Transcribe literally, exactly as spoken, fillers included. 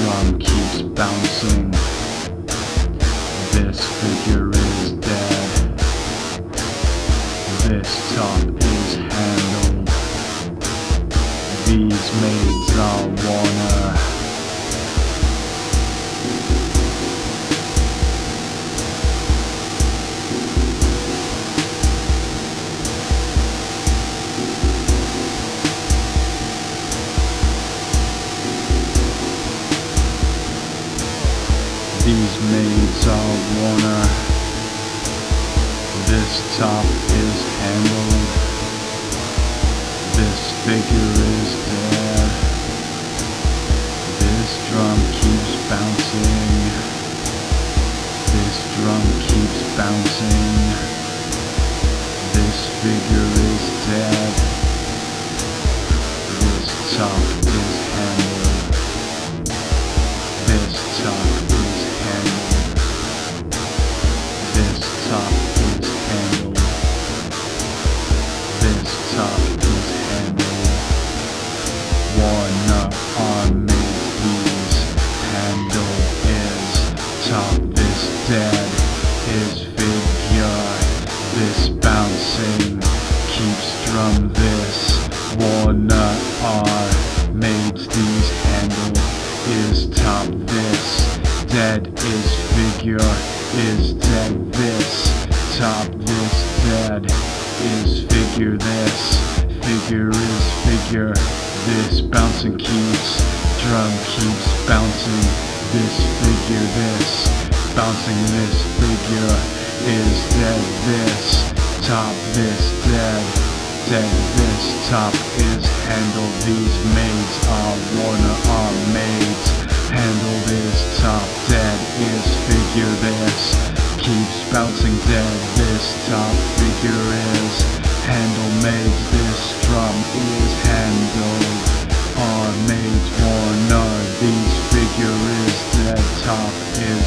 drum keeps bouncing. This figure is dead. This top is handled. These maids all wanna. These maids all wanna. This top is handled. This figure is dead. This drum keeps bouncing. This drum keeps bouncing. This figure is dead. This top is handled. This top is handled. This top is handled. This top is handled. One arm made these. Handle is top is dead. His figure. This bouncing keeps drum. This one arm made these. Handle is top. This dead is figure is dead. This top this dead is figure. This figure is figure. This bouncing keeps drum keeps bouncing. This figure this bouncing. This figure is dead. This top this dead dead. This top is handled. These maids are wanna are maids. Handle this top dead is figure. This keeps bouncing dead. This top figure is handle maids. This drum is handled. Are maids wanna. These figure is dead. Top is